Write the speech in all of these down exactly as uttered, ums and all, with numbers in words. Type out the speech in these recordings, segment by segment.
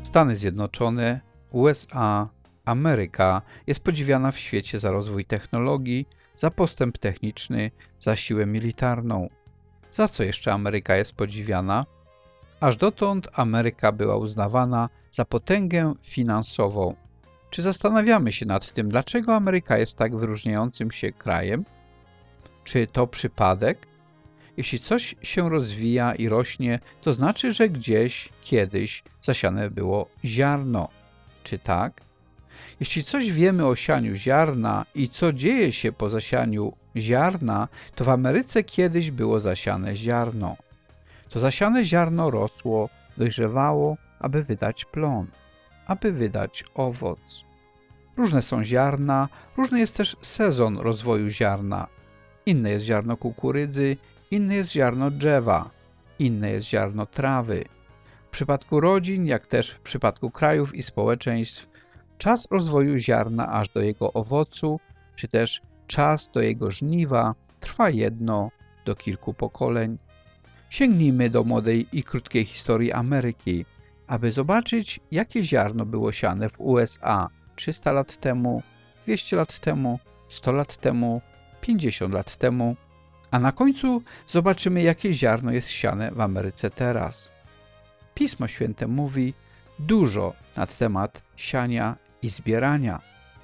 Stany Zjednoczone, U S A, Ameryka jest podziwiana w świecie za rozwój technologii, za postęp techniczny, za siłę militarną. Za co jeszcze Ameryka jest podziwiana? Aż dotąd Ameryka była uznawana za potęgę finansową. Czy zastanawiamy się nad tym, dlaczego Ameryka jest tak wyróżniającym się krajem? Czy to przypadek? Jeśli coś się rozwija i rośnie, to znaczy, że gdzieś, kiedyś zasiane było ziarno. Czy tak? Jeśli coś wiemy o sianiu ziarna i co dzieje się po zasianiu ziarna, to w Ameryce kiedyś było zasiane ziarno. To zasiane ziarno rosło, dojrzewało, aby wydać plon, aby wydać owoc. Różne są ziarna, różny jest też sezon rozwoju ziarna. Inne jest ziarno kukurydzy, inne jest ziarno drzewa, inne jest ziarno trawy. W przypadku rodzin, jak też w przypadku krajów i społeczeństw, czas rozwoju ziarna aż do jego owocu, czy też czas do jego żniwa trwa jedno do kilku pokoleń. Sięgnijmy do młodej i krótkiej historii Ameryki, aby zobaczyć, jakie ziarno było siane w U S A trzysta lat temu, dwieście lat temu, sto lat temu, pięćdziesiąt lat temu, a na końcu zobaczymy, jakie ziarno jest siane w Ameryce teraz. Pismo Święte mówi dużo na temat siania i zbierania.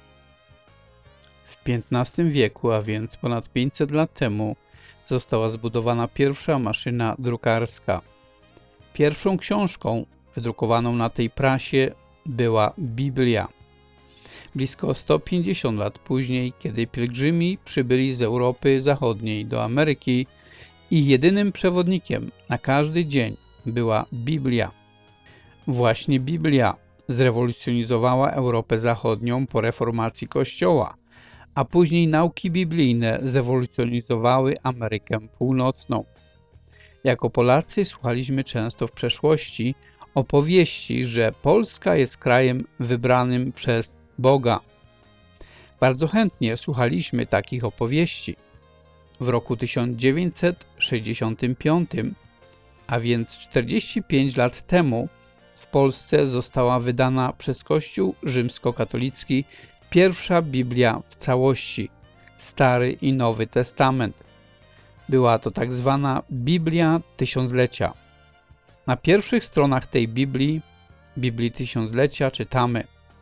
W piętnastym wieku, a więc ponad pięćset lat temu, została zbudowana pierwsza maszyna drukarska. Pierwszą książką wydrukowaną na tej prasie była Biblia. Blisko sto pięćdziesiąt lat później, kiedy pielgrzymi przybyli z Europy Zachodniej do Ameryki, ich jedynym przewodnikiem na każdy dzień była Biblia. Właśnie Biblia zrewolucjonizowała Europę Zachodnią po reformacji Kościoła, a później nauki biblijne zrewolucjonizowały Amerykę Północną. Jako Polacy słuchaliśmy często w przeszłości opowieści, że Polska jest krajem wybranym przez Boga. Bardzo chętnie słuchaliśmy takich opowieści. W roku tysiąc dziewięćset sześćdziesiątym piątym, a więc czterdzieści pięć lat temu, w Polsce została wydana przez Kościół rzymskokatolicki pierwsza Biblia w całości, Stary i Nowy Testament. Była to tak zwana Biblia Tysiąclecia. Na pierwszych stronach tej Biblii, Biblii Tysiąclecia, czytamy: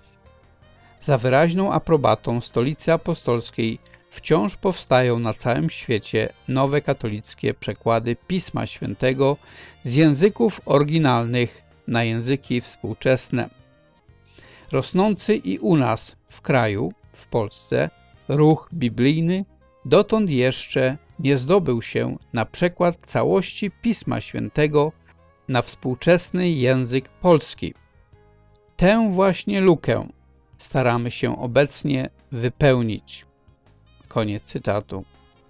za wyraźną aprobatą Stolicy Apostolskiej wciąż powstają na całym świecie nowe katolickie przekłady Pisma Świętego z języków oryginalnych na języki współczesne. Rosnący i u nas w kraju, w Polsce, ruch biblijny dotąd jeszcze nie zdobył się na przekład całości Pisma Świętego na współczesny język polski. Tę właśnie lukę staramy się obecnie wypełnić. Koniec cytatu.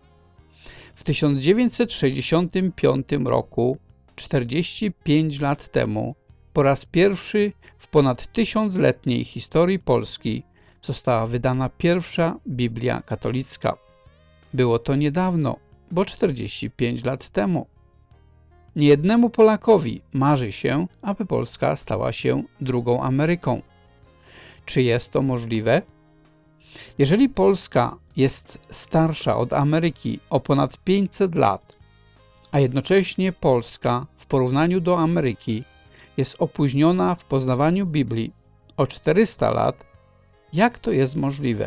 W tysiąc dziewięćset sześćdziesiątym piątym roku, czterdzieści pięć lat temu, po raz pierwszy w ponad tysiącletniej historii Polski została wydana pierwsza Biblia katolicka. Było to niedawno, bo czterdzieści pięć lat temu. Niejednemu Polakowi marzy się, aby Polska stała się drugą Ameryką. Czy jest to możliwe? Jeżeli Polska jest starsza od Ameryki o ponad pięćset lat, a jednocześnie Polska w porównaniu do Ameryki jest opóźniona w poznawaniu Biblii o czterysta lat, jak to jest możliwe?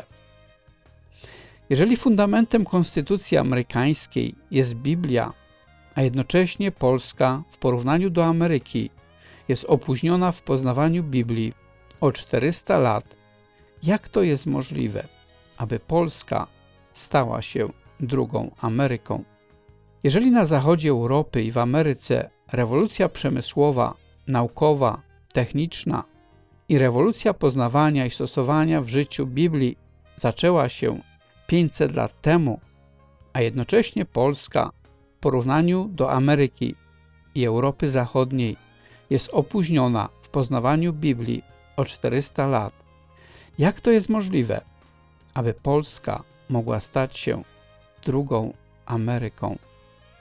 Jeżeli fundamentem konstytucji amerykańskiej jest Biblia, a jednocześnie Polska w porównaniu do Ameryki jest opóźniona w poznawaniu Biblii o czterysta lat, jak to jest możliwe, aby Polska stała się drugą Ameryką? Jeżeli na zachodzie Europy i w Ameryce rewolucja przemysłowa, naukowa, techniczna i rewolucja poznawania i stosowania w życiu Biblii zaczęła się pięćset lat temu, a jednocześnie Polska w porównaniu do Ameryki i Europy Zachodniej jest opóźniona w poznawaniu Biblii o czterysta lat, jak to jest możliwe, aby Polska mogła stać się drugą Ameryką?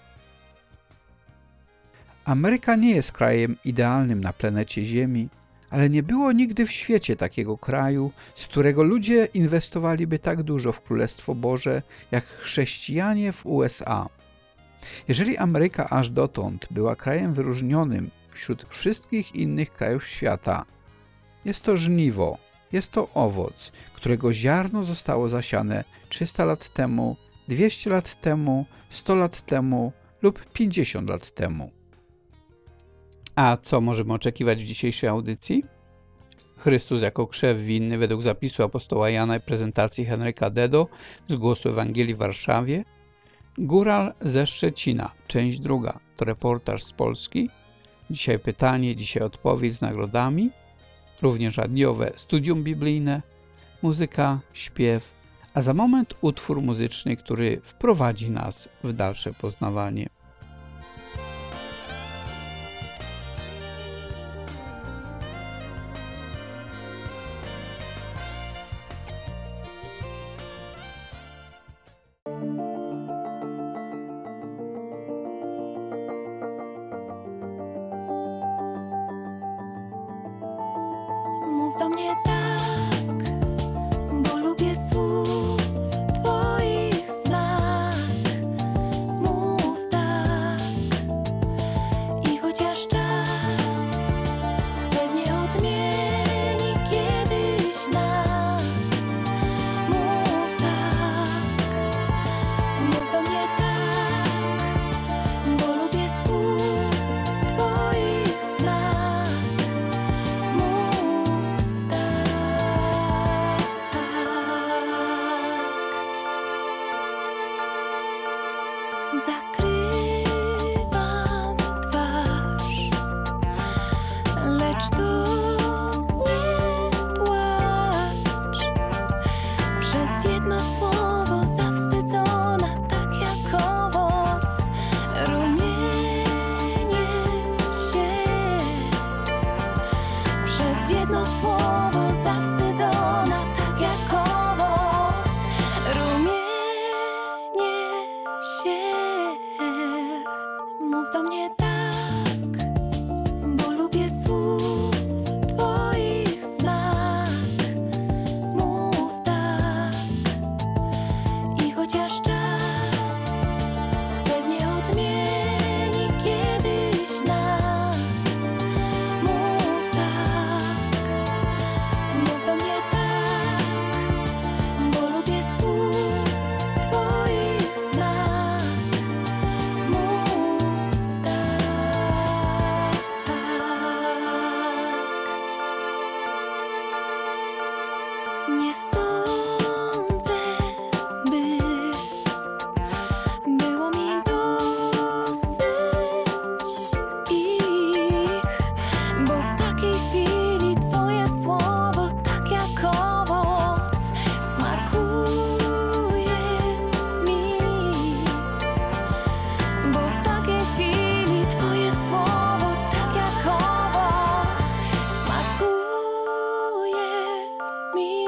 Ameryka nie jest krajem idealnym na planecie Ziemi, ale nie było nigdy w świecie takiego kraju, z którego ludzie inwestowaliby tak dużo w Królestwo Boże, jak chrześcijanie w U S A. Jeżeli Ameryka aż dotąd była krajem wyróżnionym wśród wszystkich innych krajów świata, jest to żniwo, jest to owoc, którego ziarno zostało zasiane trzysta lat temu, dwieście lat temu, sto lat temu lub pięćdziesiąt lat temu. A co możemy oczekiwać w dzisiejszej audycji? Chrystus jako krzew winny według zapisu apostoła Jana i prezentacji Henryka Dedo z Głosu Ewangelii w Warszawie. Góral ze Szczecina, część druga, to reportaż z Polski. Dzisiaj pytanie, dzisiaj odpowiedź z nagrodami. Również radiowe studium biblijne, muzyka, śpiew, a za moment utwór muzyczny, który wprowadzi nas w dalsze poznawanie. Mów do mnie tak, bo lubię słów Twoich smak. Mów tak i chociaż czas pewnie odmieni kiedyś nas. Mów tak, mów do mnie tak, bo lubię słów Twoich smak. Zakrywam twarz, lecz to nie płacz. Przez jedno słowo zawstydzona, tak jak owoc, rumienię się. Przez jedno słowo zawstydzona, tak jak owoc, rumienię się. Mów do mnie tak, bo lubię słów Twoich smak. Mów tak i chociaż czas pewnie odmieni kiedyś nas. Mów tak, mów do mnie tak, bo lubię słów Twoich smak. Mów tak. Nie sądzę, by było mi dosyć ich, bo w takiej chwili Twoje słowo, tak jak owoc, smakuje mi. Bo w takiej chwili Twoje słowo, tak jak owoc, smakuje mi.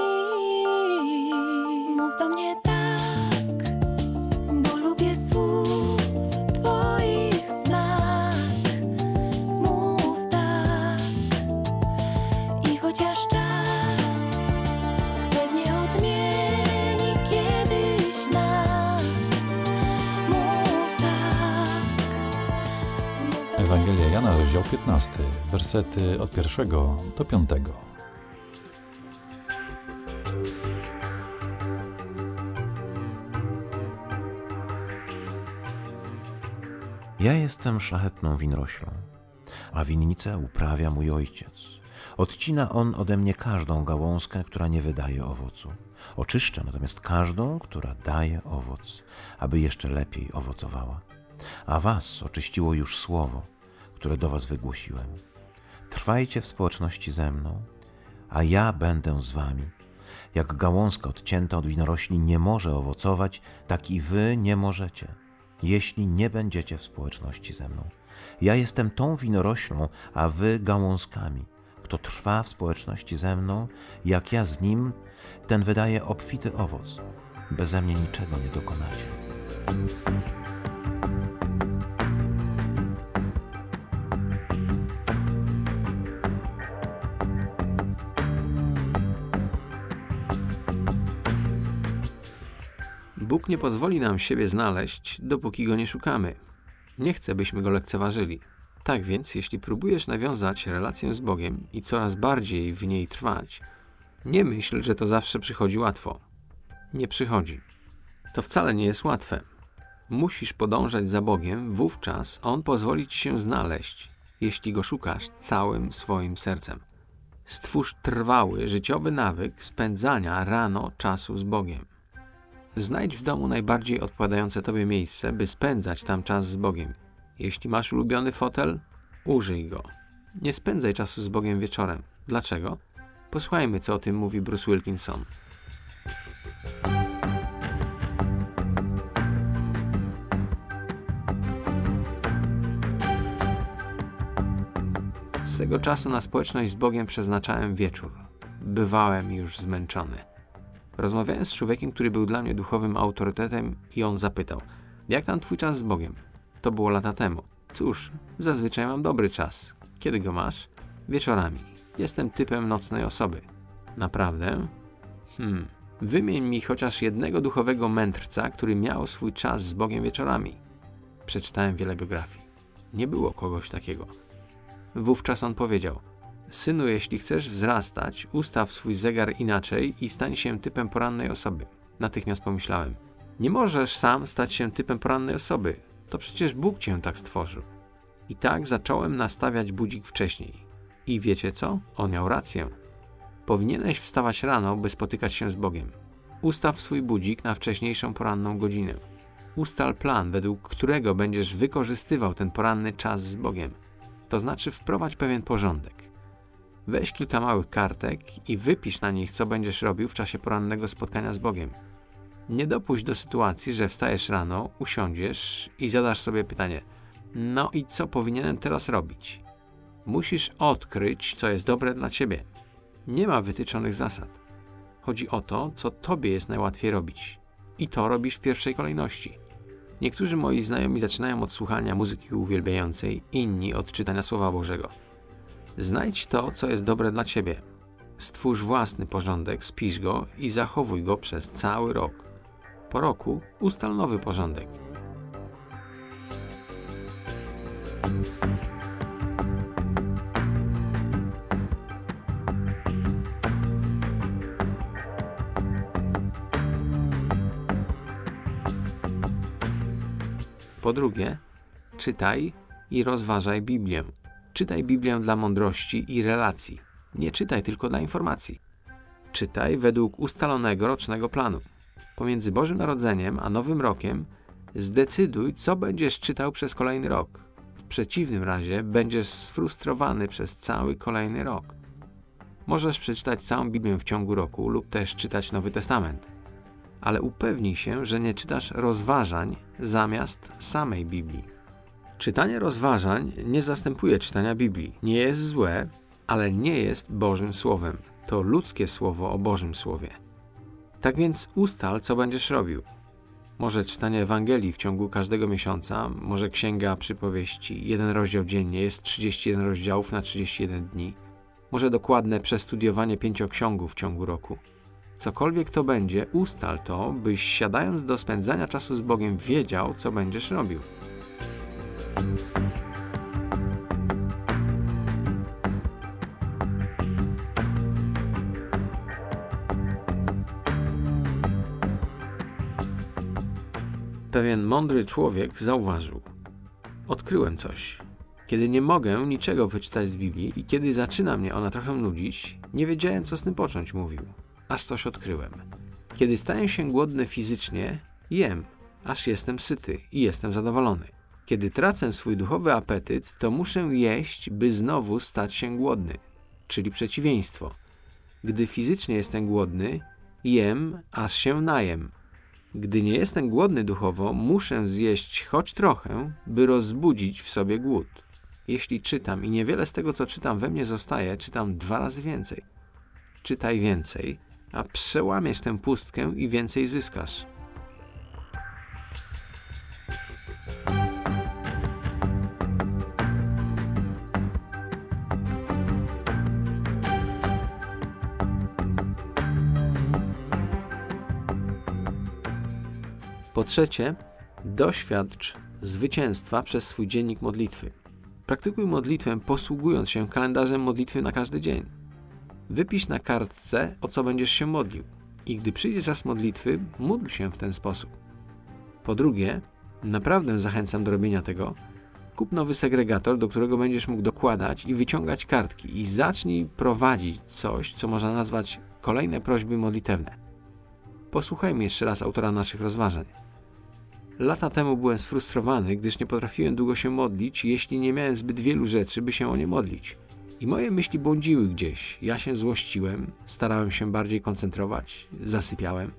Mów do mnie tak, bo lubię słów Twoich smak. Mów tak i chociaż czas pewnie odmieni kiedyś nas. Mów tak, mów do mnie Ewangelia Jana, rozdział piętnasty, wersety od pierwszego do piątego. Ja jestem szlachetną winoroślą, a winnicę uprawia mój ojciec. Odcina on ode mnie każdą gałązkę, która nie wydaje owocu. Oczyszcza natomiast każdą, która daje owoc, aby jeszcze lepiej owocowała. A was oczyściło już słowo, które do was wygłosiłem. Trwajcie w społeczności ze mną, a ja będę z wami. Jak gałązka odcięta od winorośli nie może owocować, tak i wy nie możecie, jeśli nie będziecie w społeczności ze mną. Ja jestem tą winoroślą, a wy gałązkami. Kto trwa w społeczności ze mną, jak ja z nim, ten wydaje obfity owoc. Beze mnie niczego nie dokonacie. Bóg nie pozwoli nam siebie znaleźć, dopóki Go nie szukamy. Nie chce, byśmy Go lekceważyli. Tak więc, jeśli próbujesz nawiązać relację z Bogiem i coraz bardziej w niej trwać, nie myśl, że to zawsze przychodzi łatwo. Nie przychodzi. To wcale nie jest łatwe. Musisz podążać za Bogiem, wówczas On pozwoli Ci się znaleźć, jeśli Go szukasz całym swoim sercem. Stwórz trwały, życiowy nawyk spędzania rano czasu z Bogiem. Znajdź w domu najbardziej odpowiadające Tobie miejsce, by spędzać tam czas z Bogiem. Jeśli masz ulubiony fotel, użyj go. Nie spędzaj czasu z Bogiem wieczorem. Dlaczego? Posłuchajmy, co o tym mówi Bruce Wilkinson. Swego czasu na społeczność z Bogiem przeznaczałem wieczór. Bywałem już zmęczony. Rozmawiałem z człowiekiem, który był dla mnie duchowym autorytetem i on zapytał: jak tam twój czas z Bogiem? To było lata temu. Cóż, zazwyczaj mam dobry czas. Kiedy go masz? Wieczorami. Jestem typem nocnej osoby. Naprawdę? Hmm. Wymień mi chociaż jednego duchowego mędrca, który miał swój czas z Bogiem wieczorami. Przeczytałem wiele biografii. Nie było kogoś takiego. Wówczas on powiedział: synu, jeśli chcesz wzrastać, ustaw swój zegar inaczej i stań się typem porannej osoby. Natychmiast pomyślałem: nie możesz sam stać się typem porannej osoby. To przecież Bóg cię tak stworzył. I tak zacząłem nastawiać budzik wcześniej. I wiecie co? On miał rację. Powinieneś wstawać rano, by spotykać się z Bogiem. Ustaw swój budzik na wcześniejszą poranną godzinę. Ustal plan, według którego będziesz wykorzystywał ten poranny czas z Bogiem. To znaczy wprowadź pewien porządek. Weź kilka małych kartek i wypisz na nich, co będziesz robił w czasie porannego spotkania z Bogiem. Nie dopuść do sytuacji, że wstajesz rano, usiądziesz i zadasz sobie pytanie: no i co powinienem teraz robić? Musisz odkryć, co jest dobre dla ciebie. Nie ma wytyczonych zasad. Chodzi o to, co tobie jest najłatwiej robić. I to robisz w pierwszej kolejności. Niektórzy moi znajomi zaczynają od słuchania muzyki uwielbiającej, inni od czytania Słowa Bożego. Znajdź to, co jest dobre dla ciebie. Stwórz własny porządek, spisz go i zachowuj go przez cały rok. Po roku ustal nowy porządek. Po drugie, czytaj i rozważaj Biblię. Czytaj Biblię dla mądrości i relacji. Nie czytaj tylko dla informacji. Czytaj według ustalonego rocznego planu. Pomiędzy Bożym Narodzeniem a Nowym Rokiem zdecyduj, co będziesz czytał przez kolejny rok. W przeciwnym razie będziesz sfrustrowany przez cały kolejny rok. Możesz przeczytać całą Biblię w ciągu roku lub też czytać Nowy Testament. Ale upewnij się, że nie czytasz rozważań zamiast samej Biblii. Czytanie rozważań nie zastępuje czytania Biblii. Nie jest złe, ale nie jest Bożym Słowem. To ludzkie słowo o Bożym Słowie. Tak więc ustal, co będziesz robił. Może czytanie Ewangelii w ciągu każdego miesiąca, może Księga Przypowieści, jeden rozdział dziennie, jest trzydzieści jeden rozdziałów na trzydzieści jeden dni. Może dokładne przestudiowanie pięcioksiągów w ciągu roku. Cokolwiek to będzie, ustal to, byś siadając do spędzania czasu z Bogiem wiedział, co będziesz robił. Pewien mądry człowiek zauważył: odkryłem coś. Kiedy nie mogę niczego wyczytać z Biblii i kiedy zaczyna mnie ona trochę nudzić, nie wiedziałem, co z tym począć, mówił. Aż coś odkryłem. Kiedy staję się głodny fizycznie, jem, aż jestem syty i jestem zadowolony. Kiedy tracę swój duchowy apetyt, to muszę jeść, by znowu stać się głodny, czyli przeciwieństwo. Gdy fizycznie jestem głodny, jem, aż się najem. Gdy nie jestem głodny duchowo, muszę zjeść choć trochę, by rozbudzić w sobie głód. Jeśli czytam i niewiele z tego, co czytam, we mnie zostaje, czytam dwa razy więcej. Czytaj więcej, a przełamiesz tę pustkę i więcej zyskasz. Po trzecie, doświadcz zwycięstwa przez swój dziennik modlitwy. Praktykuj modlitwę, posługując się kalendarzem modlitwy na każdy dzień. Wypisz na kartce, o co będziesz się modlił. I gdy przyjdzie czas modlitwy, módl się w ten sposób. Po drugie, naprawdę zachęcam do robienia tego, kup nowy segregator, do którego będziesz mógł dokładać i wyciągać kartki i zacznij prowadzić coś, co można nazwać kolejne prośby modlitewne. Posłuchajmy jeszcze raz autora naszych rozważań. Lata temu byłem sfrustrowany, gdyż nie potrafiłem długo się modlić, jeśli nie miałem zbyt wielu rzeczy, by się o nie modlić. I moje myśli błądziły gdzieś. Ja się złościłem, starałem się bardziej koncentrować, zasypiałem.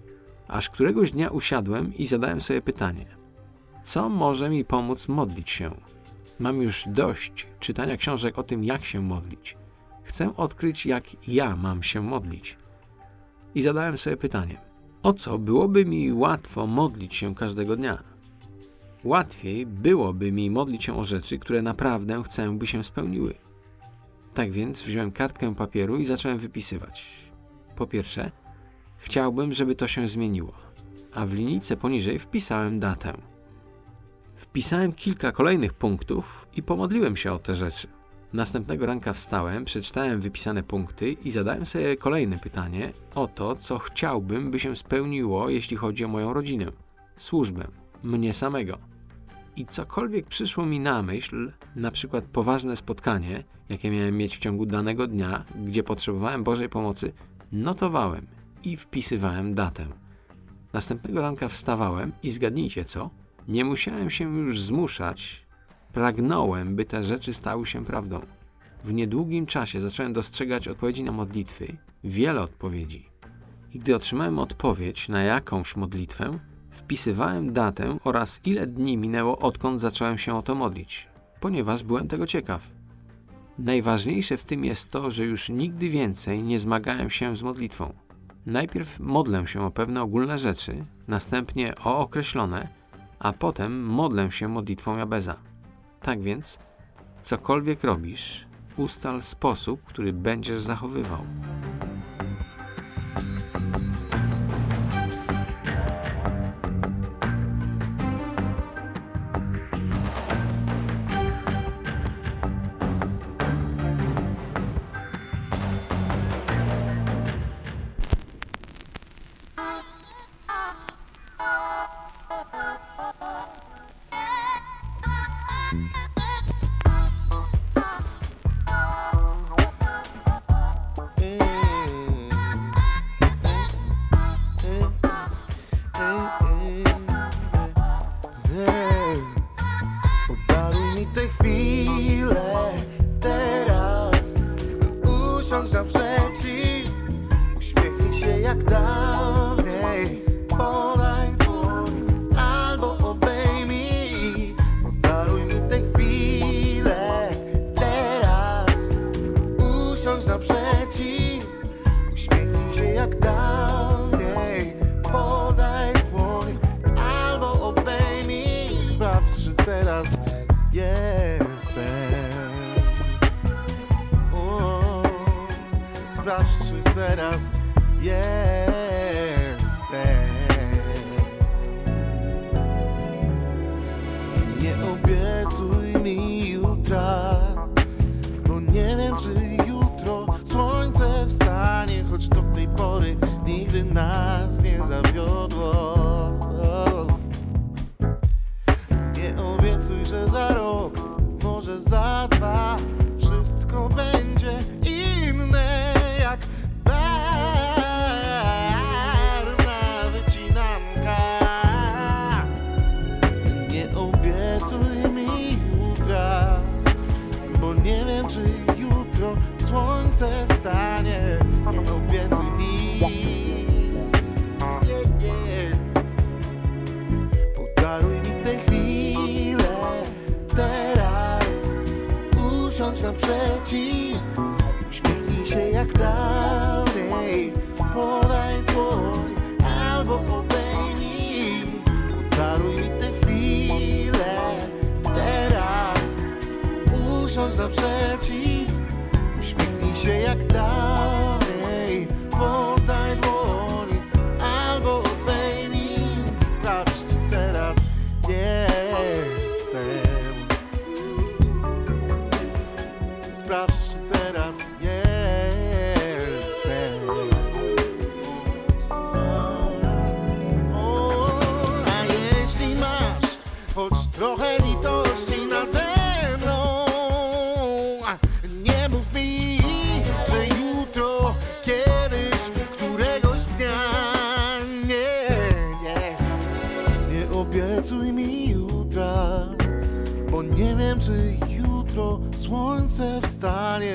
Aż któregoś dnia usiadłem i zadałem sobie pytanie. Co może mi pomóc modlić się? Mam już dość czytania książek o tym, jak się modlić. Chcę odkryć, jak ja mam się modlić. I zadałem sobie pytanie. O co byłoby mi łatwo modlić się każdego dnia? Łatwiej byłoby mi modlić się o rzeczy, które naprawdę chcę, by się spełniły. Tak więc wziąłem kartkę papieru i zacząłem wypisywać. Po pierwsze, chciałbym, żeby to się zmieniło, a w linijce poniżej wpisałem datę. Wpisałem kilka kolejnych punktów i pomodliłem się o te rzeczy. Następnego ranka wstałem, przeczytałem wypisane punkty i zadałem sobie kolejne pytanie o to, co chciałbym, by się spełniło, jeśli chodzi o moją rodzinę, służbę, mnie samego. I cokolwiek przyszło mi na myśl, na przykład poważne spotkanie, jakie miałem mieć w ciągu danego dnia, gdzie potrzebowałem Bożej pomocy, notowałem i wpisywałem datę. Następnego ranka wstawałem i zgadnijcie co? Nie musiałem się już zmuszać. Pragnąłem, by te rzeczy stały się prawdą. W niedługim czasie zacząłem dostrzegać odpowiedzi na modlitwy, wiele odpowiedzi. I gdy otrzymałem odpowiedź na jakąś modlitwę, wpisywałem datę oraz ile dni minęło, odkąd zacząłem się o to modlić, ponieważ byłem tego ciekaw. Najważniejsze w tym jest to, że już nigdy więcej nie zmagałem się z modlitwą. Najpierw modlę się o pewne ogólne rzeczy, następnie o określone, a potem modlę się modlitwą Jabeza. Tak więc, cokolwiek robisz, ustal sposób, który będziesz zachowywał. Podaruj mi te chwile teraz, usiądź naprzeciw, uśmiechnij się jak dawniej, podaj dłoń albo obejmij. Podaruj mi te chwile teraz, usiądź naprzeciw, uśmiechnij się jak dawniej, podaj dłoń albo obejmij. Sprawdź, czy teraz jestem. O, sprawdź, czy teraz jestem. Nie obiecuj mi jutra, bo nie wiem, czy jutro słońce wstanie, choć do tej pory nigdy nas nie zawiodło. Nie obiecuj, że za rok, może za dwa, wszystko będzie inne jak barwna wycinanka. Nie obiecuj mi jutra, bo nie wiem, czy jutro nie wiem, czy jutro słońce wstanie.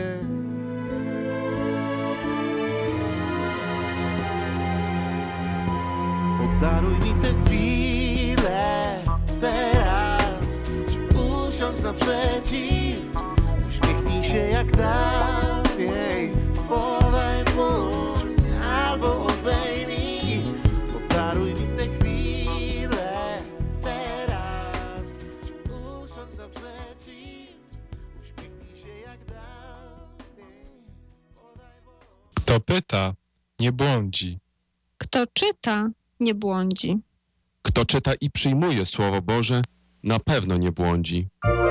Podaruj mi tę chwilę teraz, żeby usiąść naprzeciw. Uśmiechnij się jak dawniej, podaj dłoń albo obejmij. Podaruj mi tę chwilę teraz, żeby usiąść naprzeciw. Uśmiechnij się jak dawniej, podaj dłoń. Kto pyta, nie błądzi. Kto czyta, nie błądzi. Kto czyta i przyjmuje Słowo Boże, na pewno nie błądzi.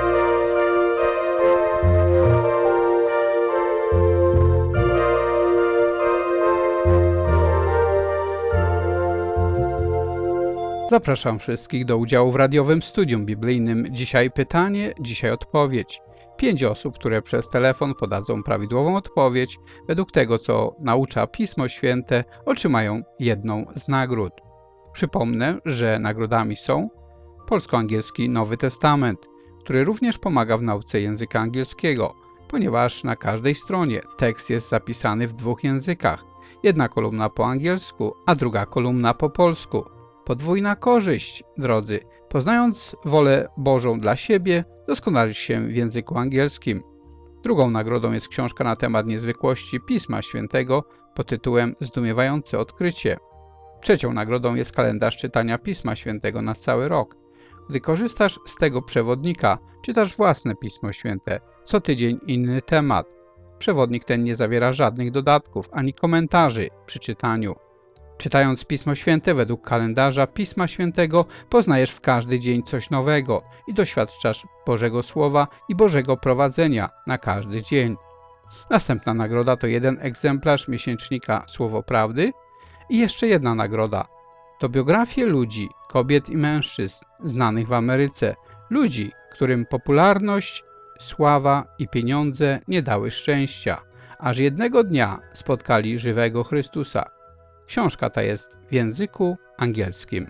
Zapraszam wszystkich do udziału w radiowym studium biblijnym. Dzisiaj pytanie, dzisiaj odpowiedź. Pięć osób, które przez telefon podadzą prawidłową odpowiedź według tego, co naucza Pismo Święte, otrzymają jedną z nagród. Przypomnę, że nagrodami są polsko-angielski Nowy Testament, który również pomaga w nauce języka angielskiego, ponieważ na każdej stronie tekst jest zapisany w dwóch językach. Jedna kolumna po angielsku, a druga kolumna po polsku. Podwójna korzyść, drodzy. Poznając wolę Bożą dla siebie, doskonalisz się w języku angielskim. Drugą nagrodą jest książka na temat niezwykłości Pisma Świętego pod tytułem Zdumiewające odkrycie. Trzecią nagrodą jest kalendarz czytania Pisma Świętego na cały rok. Gdy korzystasz z tego przewodnika, czytasz własne Pismo Święte, co tydzień inny temat. Przewodnik ten nie zawiera żadnych dodatków ani komentarzy przy czytaniu. Czytając Pismo Święte według kalendarza Pisma Świętego, poznajesz w każdy dzień coś nowego i doświadczasz Bożego Słowa i Bożego prowadzenia na każdy dzień. Następna nagroda to jeden egzemplarz miesięcznika Słowo Prawdy i jeszcze jedna nagroda. To biografie ludzi, kobiet i mężczyzn znanych w Ameryce, ludzi, którym popularność, sława i pieniądze nie dały szczęścia, aż jednego dnia spotkali żywego Chrystusa. Książka ta jest w języku angielskim.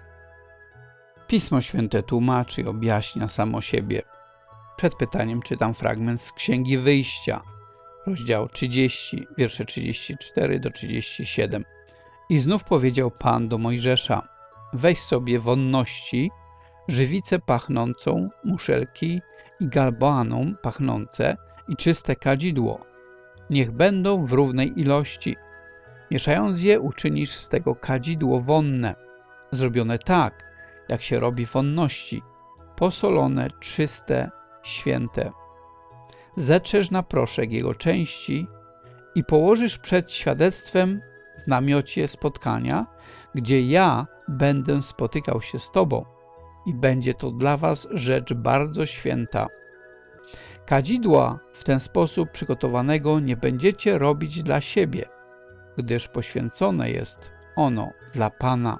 Pismo Święte tłumaczy i objaśnia samo siebie. Przed pytaniem czytam fragment z Księgi Wyjścia, rozdział trzydziesty, wiersze trzydziesty czwarty do trzydziestego siódmego. I znów powiedział Pan do Mojżesza: weź sobie wonności, żywicę pachnącą, muszelki i galbanum pachnące i czyste kadzidło. Niech będą w równej ilości. Mieszając je, uczynisz z tego kadzidło wonne, zrobione tak, jak się robi wonności, posolone, czyste, święte. Zetrzesz na proszek jego części i położysz przed świadectwem w namiocie spotkania, gdzie ja będę spotykał się z tobą i będzie to dla was rzecz bardzo święta. Kadzidła w ten sposób przygotowanego nie będziecie robić dla siebie, gdyż poświęcone jest ono dla Pana.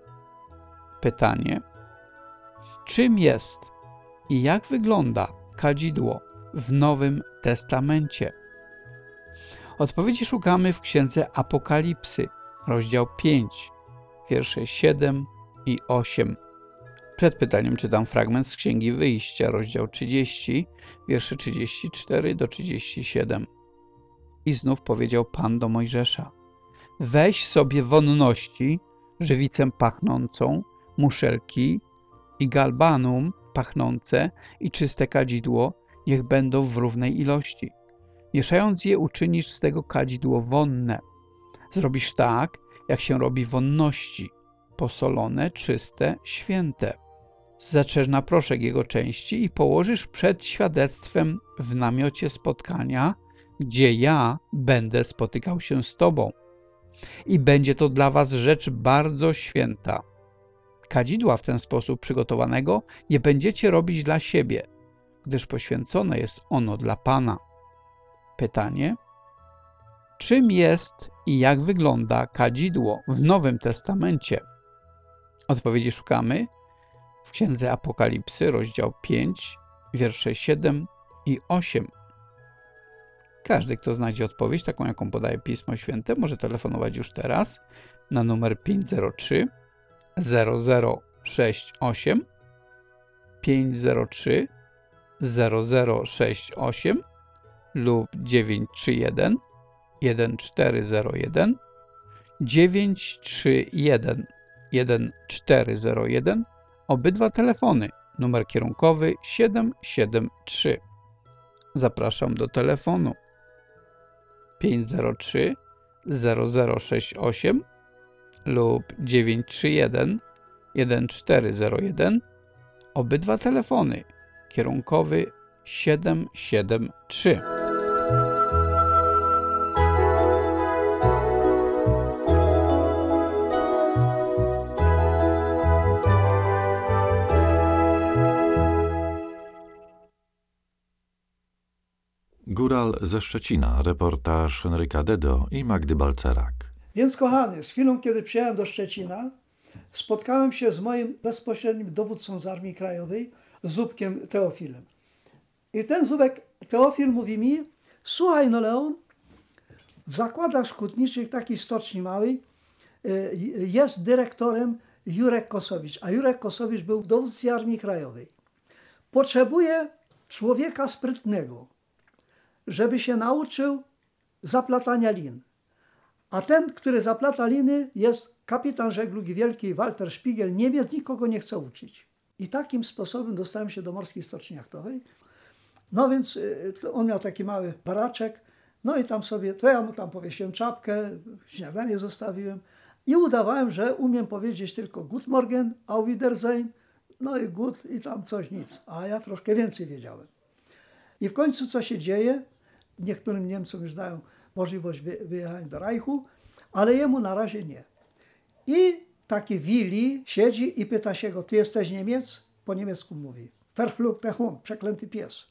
Pytanie: czym jest i jak wygląda kadzidło w Nowym Testamencie? Odpowiedzi szukamy w Księdze Apokalipsy, rozdział pięć, wiersze siedem i osiem. Przed pytaniem czytam fragment z Księgi Wyjścia, rozdział trzydziesty, wiersze trzydziesty czwarty do trzydziestego siódmego. I znów powiedział Pan do Mojżesza: weź sobie wonności, żywicę pachnącą, muszelki i galbanum pachnące i czyste kadzidło, niech będą w równej ilości. Mieszając je, uczynisz z tego kadzidło wonne. Zrobisz tak, jak się robi wonności, posolone, czyste, święte. Zetrzesz na proszek jego części i położysz przed świadectwem w namiocie spotkania, gdzie ja będę spotykał się z tobą. I będzie to dla was rzecz bardzo święta. Kadzidła w ten sposób przygotowanego nie będziecie robić dla siebie, gdyż poświęcone jest ono dla Pana. Pytanie: czym jest i jak wygląda kadzidło w Nowym Testamencie? Odpowiedzi szukamy w Księdze Apokalipsy, rozdział pięć, wiersze siedem i osiem. Każdy, kto znajdzie odpowiedź, taką jaką podaje Pismo Święte, może telefonować już teraz na numer pięć zero trzy zero zero sześć osiem, pięć zero trzy zero zero sześć osiem lub dziewięć trzy jeden jeden cztery zero jeden, dziewięć trzy jeden jeden cztery zero jeden, obydwa telefony, numer kierunkowy siedem siedem trzy. Zapraszam do telefonu pięć zero trzy zero zero sześć osiem lub dziewięć trzy jeden jeden cztery zero jeden, obydwa telefony, kierunkowy siedem siedem trzy. Góral ze Szczecina, reportaż Henryka Dedo i Magdy Balcerak. Więc kochany, z chwilą, kiedy przyjechałem do Szczecina, spotkałem się z moim bezpośrednim dowódcą z Armii Krajowej, Zubkiem Teofilem. I ten Zubek Teofil mówi mi: słuchaj, no Leon, w zakładach szkutniczych takiej stoczni małej jest dyrektorem Jurek Kosowicz, a Jurek Kosowicz był w dowództwie Armii Krajowej. Potrzebuje człowieka sprytnego, żeby się nauczył zaplatania lin. A ten, który zaplata liny, jest kapitan żeglugi wielkiej Walter Szpigiel. Niemiec nikogo nie chce uczyć. I takim sposobem dostałem się do Morskiej Stoczni Jachtowej. No więc on miał taki mały baraczek. No i tam sobie, to ja mu tam powiesiłem czapkę, śniadanie zostawiłem i udawałem, że umiem powiedzieć tylko Gut Morgen, Auf Wiedersehen, no i gut i tam coś, nic. A ja troszkę więcej wiedziałem. I w końcu co się dzieje? Niektórym Niemcom już dają możliwość wyjechania do Reichu, ale jemu na razie nie. I taki Willi siedzi i pyta się go: ty jesteś Niemiec? Po niemiecku mówi: Verfluchter Hund, przeklęty pies.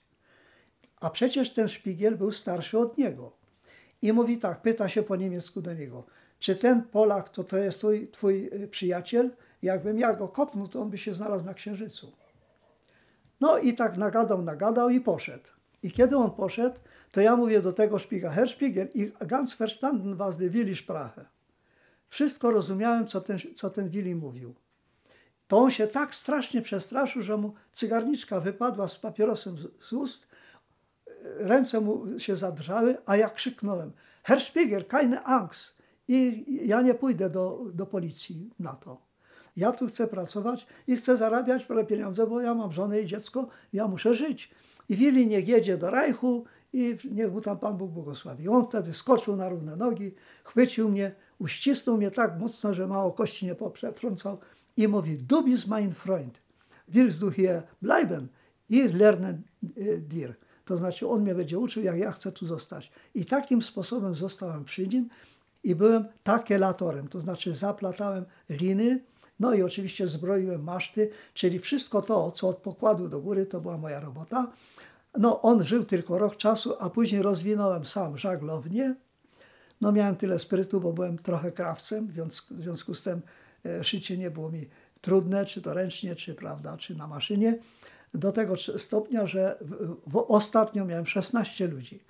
A przecież ten Szpigiel był starszy od niego. I mówi tak, pyta się po niemiecku do niego: czy ten Polak to, to jest twój, twój przyjaciel? Jakbym ja go kopnął, to on by się znalazł na Księżycu. No i tak nagadał, nagadał i poszedł. I kiedy on poszedł, to ja mówię do tego Szpiga: Herr Spiegel, ich ganz verstanden was die Willi sprache. Wszystko rozumiałem, co ten, co ten Willi mówił. To on się tak strasznie przestraszył, że mu cygarniczka wypadła z papierosem z, z ust, ręce mu się zadrżały, a ja krzyknąłem: Herr Spiegel, keine Angst. I ja nie pójdę do, do policji na to. Ja tu chcę pracować i chcę zarabiać parę pieniądze, bo ja mam żonę i dziecko, ja muszę żyć. I Willi niech jedzie do Reichu i niech mu tam Pan Bóg błogosławi. On wtedy skoczył na równe nogi, chwycił mnie, uścisnął mnie tak mocno, że mało kości nie poprzetrącał i mówi: du bist mein Freund, willst du hier bleiben? Ich lerne dir. To znaczy on mnie będzie uczył, jak ja chcę tu zostać. I takim sposobem zostałem przy nim i byłem takelatorem, to znaczy zaplatałem liny, no i oczywiście zbroiłem maszty, czyli wszystko to, co od pokładu do góry, to była moja robota. No on żył tylko rok czasu, a później rozwinąłem sam żaglownię. No miałem tyle sprytu, bo byłem trochę krawcem, więc w związku z tym e, szycie nie było mi trudne, czy to ręcznie, czy, prawda, czy na maszynie. Do tego stopnia, że w, w, ostatnio miałem szesnaście ludzi.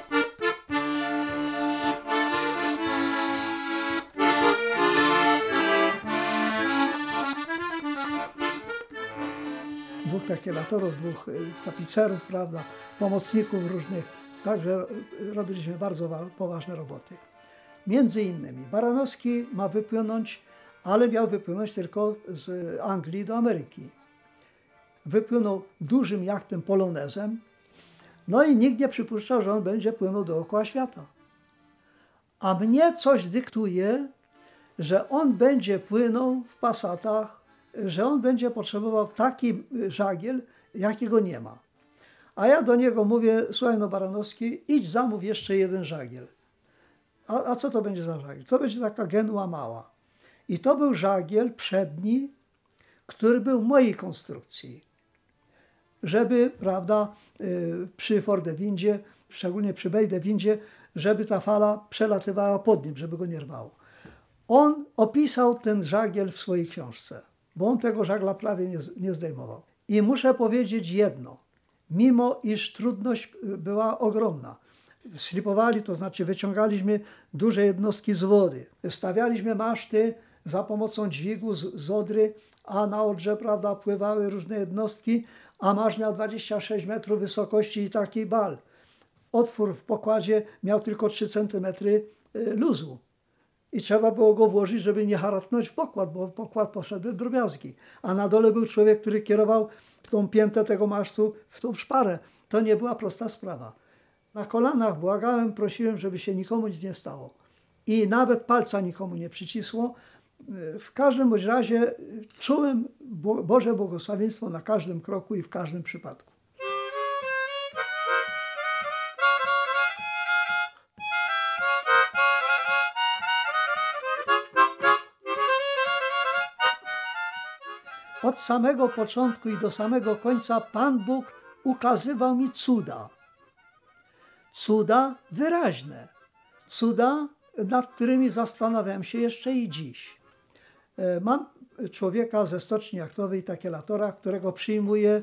Dwóch takielatorów, dwóch tapicerów, prawda, pomocników różnych. Także robiliśmy bardzo poważne roboty. Między innymi Baranowski ma wypłynąć, ale miał wypłynąć tylko z Anglii do Ameryki. Wypłynął dużym jachtem polonezem, no i nikt nie przypuszczał, że on będzie płynął dookoła świata. A mnie coś dyktuje, że on będzie płynął w Passatach, że on będzie potrzebował taki żagiel, jakiego nie ma. A ja do niego mówię: słuchaj, no Baranowski, idź zamów jeszcze jeden żagiel. A, a co to będzie za żagiel? To będzie taka Genua mała. I to był żagiel przedni, który był mojej konstrukcji. Żeby, prawda, przy Fordewindzie, szczególnie przy Bejdewindzie, żeby ta fala przelatywała pod nim, żeby go nie rwało. On opisał ten żagiel w swojej książce, bo on tego żagla prawie nie, nie zdejmował. I muszę powiedzieć jedno, mimo iż trudność była ogromna. Slipowali, to znaczy wyciągaliśmy duże jednostki z wody. Stawialiśmy maszty za pomocą dźwigu z, z Odry, a na Odrze, prawda, pływały różne jednostki, a marsz miał dwadzieścia sześć metrów wysokości i taki bal. Otwór w pokładzie miał tylko trzy centymetry luzu. I trzeba było go włożyć, żeby nie harapnąć w pokład, bo pokład poszedłby w drobiazgi. A na dole był człowiek, który kierował w tą piętę tego masztu, w tą szparę. To nie była prosta sprawa. Na kolanach błagałem, prosiłem, żeby się nikomu nic nie stało. I nawet palca nikomu nie przycisło. W każdym bądź razie czułem Boże błogosławieństwo na każdym kroku i w każdym przypadku. Od samego początku i do samego końca Pan Bóg ukazywał mi cuda. Cuda wyraźne. Cuda, nad którymi zastanawiam się jeszcze i dziś. Mam człowieka ze stoczni jachtowej Takielatora, którego przyjmuję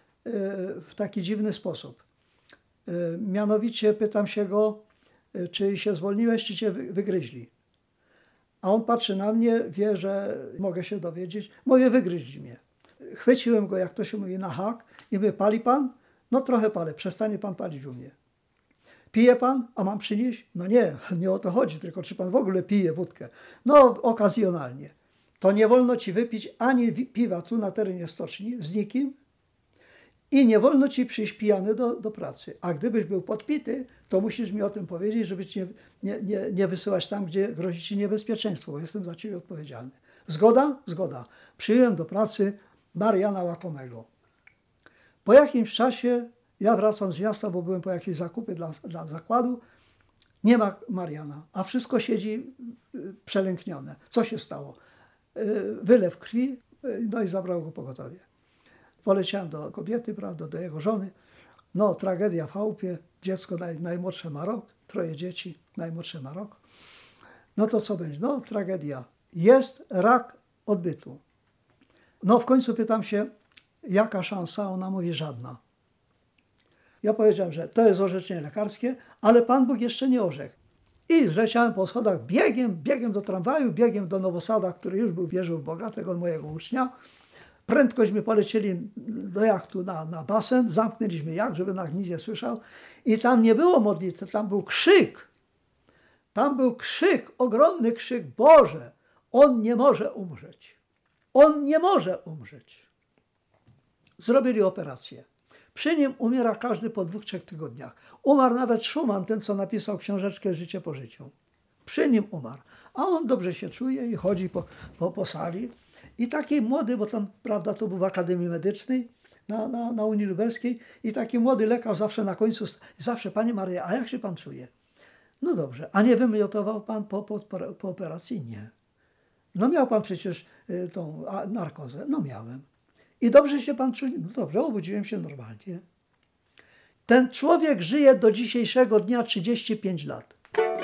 w taki dziwny sposób. Mianowicie pytam się go, czy się zwolniłeś, czy cię wygryźli. A on patrzy na mnie, wie, że mogę się dowiedzieć. Mówię, wygryźli mnie. Chwyciłem go, jak to się mówi, na hak i mówię, pali pan? No trochę palę, przestanie pan palić u mnie. Pije pan? A mam przynieść? No nie, nie o to chodzi, tylko czy pan w ogóle pije wódkę? No okazjonalnie. To nie wolno ci wypić ani piwa tu na terenie stoczni z nikim i nie wolno ci przyjść pijany do, do pracy. A gdybyś był podpity, to musisz mi o tym powiedzieć, żeby cię nie, nie, nie wysyłać tam, gdzie grozi ci niebezpieczeństwo, bo jestem za ciebie odpowiedzialny. Zgoda? Zgoda. Przyjąłem do pracy Mariana Łakomego. Po jakimś czasie ja wracam z miasta, bo byłem po jakiejś zakupy dla, dla zakładu. Nie ma Mariana, a wszystko siedzi przelęknione. Co się stało? Wylew krwi, no i zabrał go pogotowie. Poleciałem do kobiety, prawda, do jego żony. No, tragedia w chałupie, dziecko naj, najmłodsze ma rok, troje dzieci, najmłodsze ma rok. No to co będzie? No, tragedia. Jest rak odbytu. No, w końcu pytam się, jaka szansa? Ona mówi, żadna. Ja powiedziałem, że to jest orzeczenie lekarskie, ale Pan Bóg jeszcze nie orzekł. I zleciałem po schodach biegiem, biegiem do tramwaju, biegiem do Nowosada, który już był wierzył w Boga, tego mojego ucznia. Prędkośmy polecieli do jachtu na, na basen, zamknęliśmy jacht, żeby nas nic nie słyszał. I tam nie było modlitwy, tam był krzyk. Tam był krzyk, ogromny krzyk, Boże, on nie może umrzeć. On nie może umrzeć. Zrobili operację. Przy nim umiera każdy po dwóch, trzech tygodniach. Umarł nawet Schumann, ten co napisał książeczkę Życie po życiu. Przy nim umarł. A on dobrze się czuje i chodzi po, po, po sali. I taki młody, bo tam, prawda, to był w Akademii Medycznej na, na, na Unii Lubelskiej i taki młody lekarz zawsze na końcu, zawsze, Panie Maria, a jak się pan czuje? No dobrze, a nie wymiotował pan po, po, po operacji? Nie. No miał pan przecież y, tą a, narkozę? No miałem. I dobrze się pan czuje? No dobrze, obudziłem się normalnie. Ten człowiek żyje do dzisiejszego dnia trzydzieści pięć lat.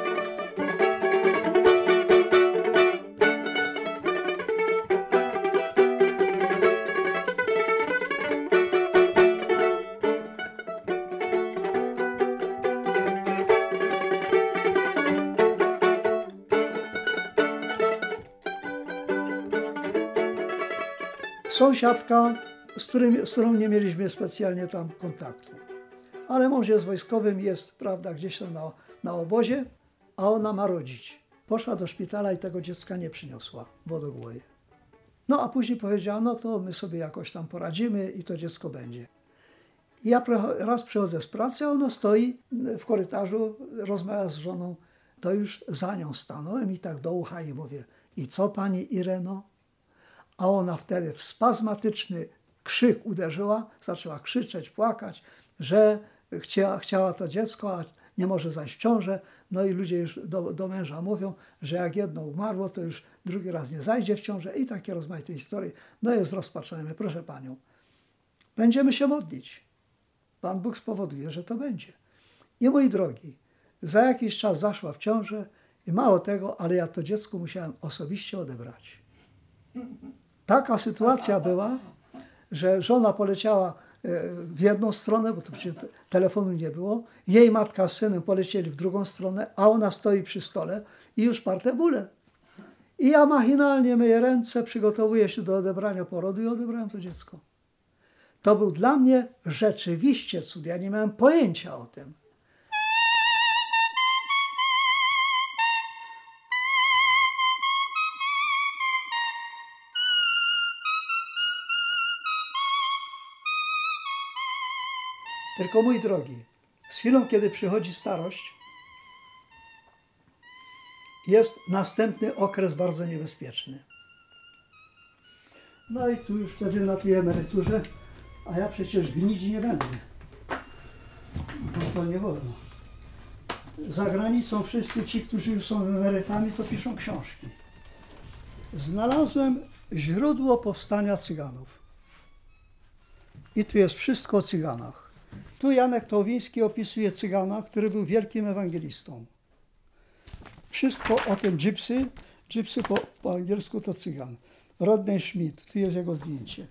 Sąsiadka, z, którym, z którą nie mieliśmy specjalnie tam kontaktu. Ale mąż jest wojskowym, jest, prawda, gdzieś tam na, na obozie, a ona ma rodzić. Poszła do szpitala i tego dziecka nie przyniosła w wodogłowie. No a później powiedziała, no to my sobie jakoś tam poradzimy i to dziecko będzie. I ja raz przychodzę z pracy, a ona stoi w korytarzu, rozmawia z żoną. To już za nią stanąłem i tak do ucha jej mówię, i co pani Ireno? A ona wtedy w spazmatyczny krzyk uderzyła, zaczęła krzyczeć, płakać, że chciała, chciała to dziecko, a nie może zajść w ciążę. No i ludzie już do, do męża mówią, że jak jedno umarło, to już drugi raz nie zajdzie w ciążę i takie rozmaite historie. No jest rozpaczony. Proszę panią, będziemy się modlić. Pan Bóg spowoduje, że to będzie. I mój drogi, za jakiś czas zaszła w ciążę i mało tego, ale ja to dziecko musiałem osobiście odebrać. Taka sytuacja była, że żona poleciała w jedną stronę, bo to przecież telefonu nie było, jej matka z synem polecieli w drugą stronę, a ona stoi przy stole i już parte bóle. I ja machinalnie myję ręce, przygotowuję się do odebrania porodu i odebrałem to dziecko. To był dla mnie rzeczywiście cud. Ja nie miałem pojęcia o tym. Tylko mój drogi, z chwilą, kiedy przychodzi starość, jest następny okres bardzo niebezpieczny. No i tu już wtedy na tej emeryturze, a ja przecież gnić nie będę, bo to nie wolno. Za granicą wszyscy ci, którzy już są emerytami, to piszą książki. Znalazłem źródło powstania Cyganów. I tu jest wszystko o Cyganach. Tu Janek Tołwiński opisuje Cygana, który był wielkim ewangelistą. Wszystko o tym Gypsy. Gypsy po, po angielsku to Cygan. Rodney Schmidt, tu jest jego zdjęcie.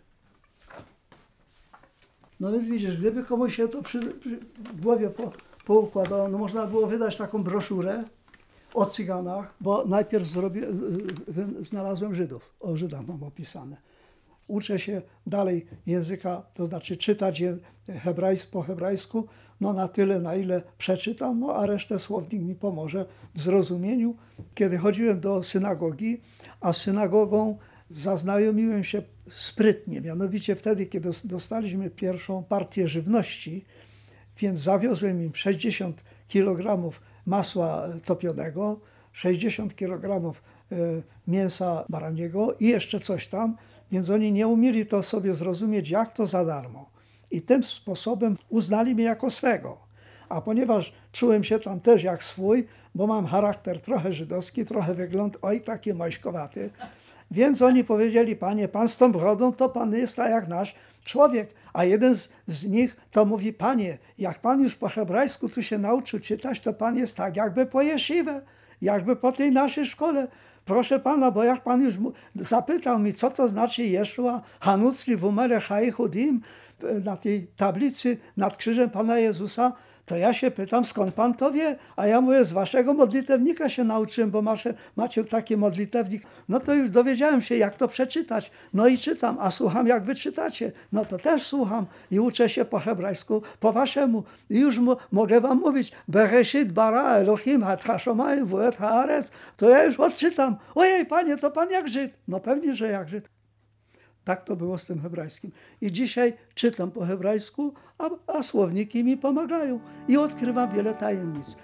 No więc widzisz, gdyby komuś się to przy, przy w głowie po, poukładało, no można było wydać taką broszurę o Cyganach, bo najpierw zrobię, znalazłem Żydów, o Żydach mam opisane. Uczę się dalej języka, to znaczy czytać je hebrajs, po hebrajsku, no na tyle, na ile przeczytam, no a resztę słownik mi pomoże w zrozumieniu. Kiedy chodziłem do synagogi, a z synagogą zaznajomiłem się sprytnie, mianowicie wtedy, kiedy dostaliśmy pierwszą partię żywności, więc zawiozłem im sześćdziesiąt kilogramów masła topionego, sześćdziesiąt kilogramów mięsa baraniego i jeszcze coś tam, więc oni nie umieli to sobie zrozumieć, jak to za darmo. I tym sposobem uznali mnie jako swego. A ponieważ czułem się tam też jak swój, bo mam charakter trochę żydowski, trochę wygląd, oj, taki majszkowaty, więc oni powiedzieli, panie, pan z tą brodą, to pan jest tak jak nasz człowiek. A jeden z, z nich to mówi, panie, jak pan już po hebrajsku tu się nauczył czytać, to pan jest tak jakby po jesziwę, jakby po tej naszej szkole. Proszę pana, bo jak pan już zapytał mi, co to znaczy Jeszua, Hanucli w umere Chai Chudim, na tej tablicy nad krzyżem Pana Jezusa, to ja się pytam, skąd pan to wie? A ja mówię, z waszego modlitewnika się nauczyłem, bo macie, macie taki modlitewnik. No to już dowiedziałem się, jak to przeczytać. No i czytam, a słucham, jak wy czytacie. No to też słucham i uczę się po hebrajsku, po waszemu. I już mo- mogę wam mówić, Bereshit bara Elohim hat hashomayim v'et haaretz. To ja już odczytam. Ojej, panie, to pan jak Żyd. No pewnie, że jak Żyd. Tak to było z tym hebrajskim. I dzisiaj czytam po hebrajsku, a, a słowniki mi pomagają. I odkrywam wiele tajemnic.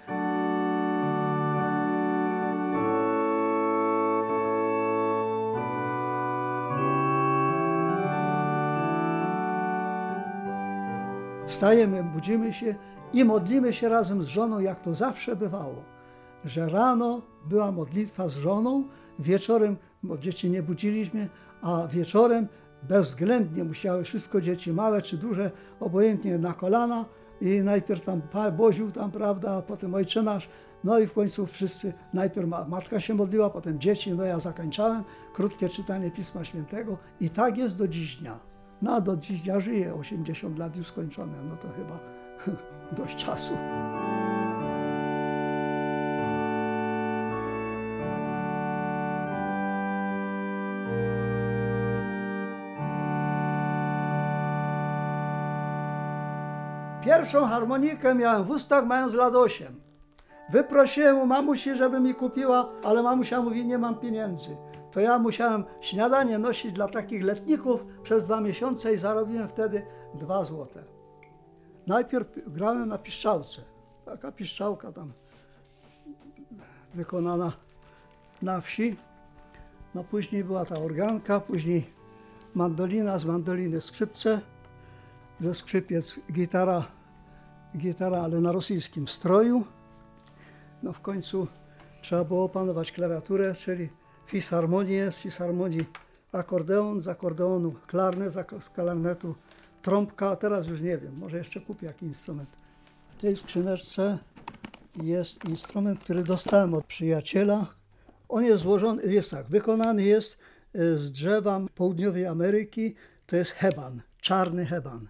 Wstajemy, budzimy się i modlimy się razem z żoną, jak to zawsze bywało. Że rano była modlitwa z żoną, wieczorem, bo dzieci nie budziliśmy, a wieczorem bezwzględnie musiały wszystko dzieci, małe czy duże, obojętnie na kolana i najpierw tam Pan Boziu tam, prawda, a potem Ojcze Nasz, no i w końcu wszyscy, najpierw matka się modliła, potem dzieci, no ja zakończałem, krótkie czytanie Pisma Świętego i tak jest do dziś dnia. No a do dziś dnia żyję, osiemdziesiąt lat już skończone, no to chyba dość czasu. Pierwszą harmonikę miałem w ustach, mając lat osiem. Wyprosiłem u mamusi, żeby mi kupiła, ale mamusia mówi, nie mam pieniędzy. To ja musiałem śniadanie nosić dla takich letników przez dwa miesiące i zarobiłem wtedy dwa złote. Najpierw grałem na piszczałce. Taka piszczałka tam wykonana na wsi. No później była ta organka, później mandolina, z mandoliny skrzypce, ze skrzypiec gitara, gitara, ale na rosyjskim stroju. No w końcu trzeba było opanować klawiaturę, czyli fisharmonię, z fisharmonii akordeon, z akordeonu klarnet, z klarnetu trąbka, a teraz już nie wiem, może jeszcze kupię jakiś instrument. W tej skrzyneczce jest instrument, który dostałem od przyjaciela. On jest złożony, jest tak, wykonany jest z drzewa południowej Ameryki, to jest heban, czarny heban.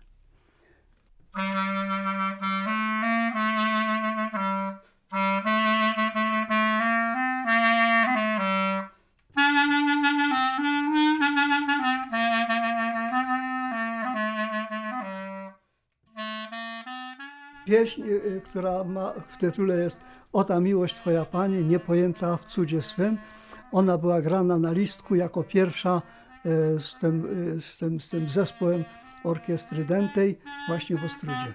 pieśń, y, która ma w tytule jest O ta miłość Twoja Panie, niepojęta w cudzie swym. Ona była grana na listku jako pierwsza y, z tym, y, z tym, z tym zespołem orkiestry dętej właśnie w Ostródzie.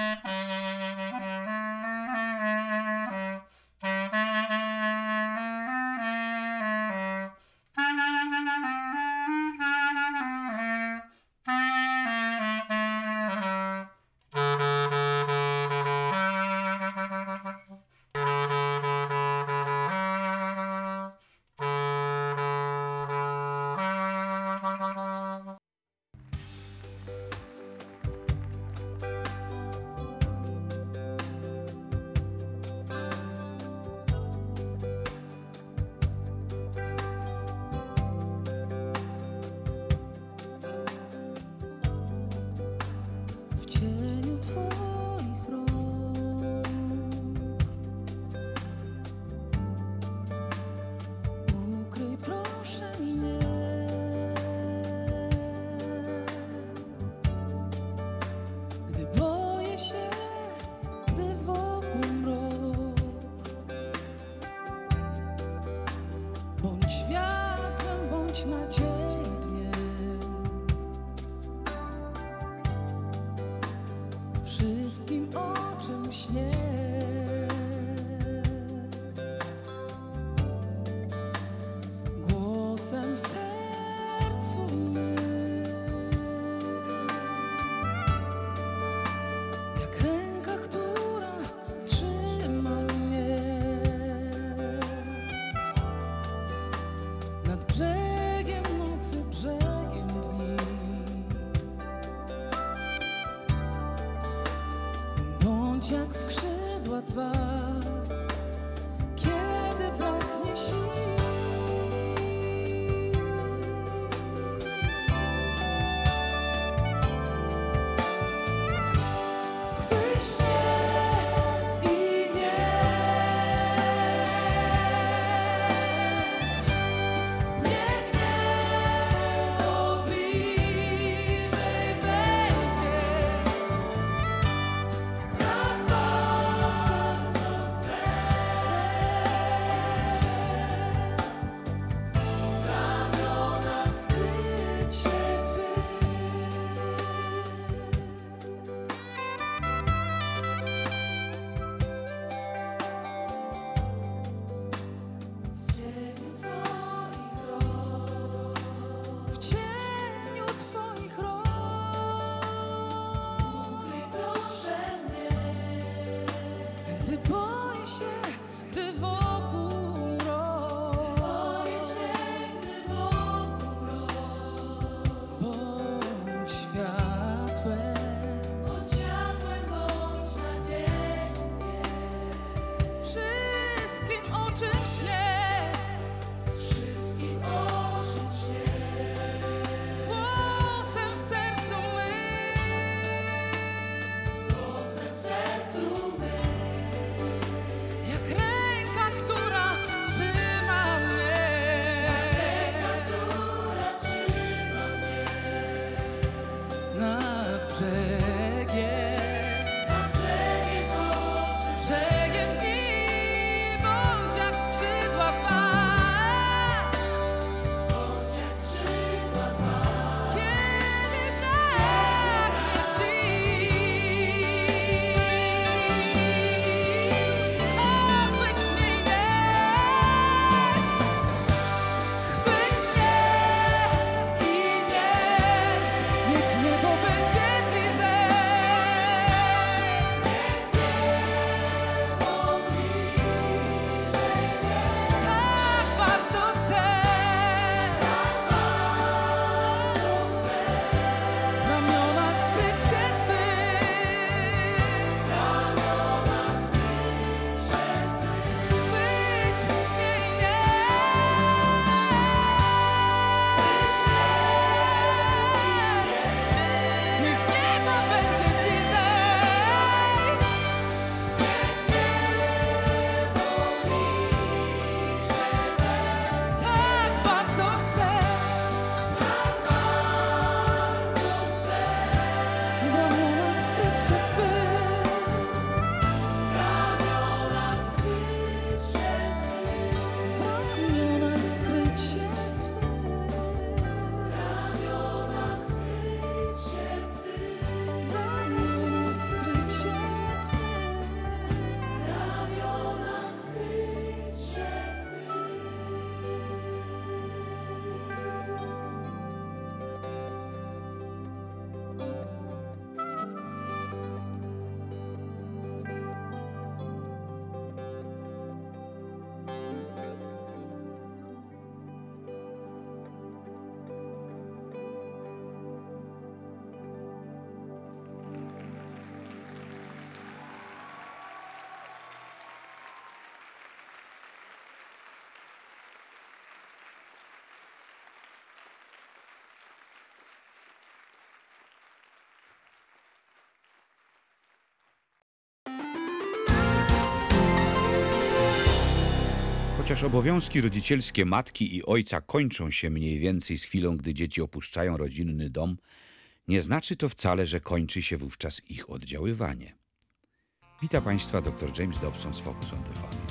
W cieniu Twoich rąk ukryj proszę mnie, gdy boję się, gdy wokół mrok. Bądź światłem, bądź nadzieją dniem, wszystkim, o czym śnię. Głosem w sercu mym, jak ręka, która trzyma mnie nad brzegiem nocy, brzegiem dni. Bądź jak skrzydła Twa, kiedy braknie sił. Chwyć mnie i nieś, niech niebo bliżej będzie. Tak bardzo Chociaż obowiązki rodzicielskie matki i ojca kończą się mniej więcej z chwilą, gdy dzieci opuszczają rodzinny dom, nie znaczy to wcale, że kończy się wówczas ich oddziaływanie. Wita Państwa dr James Dobson z Focus on the Family.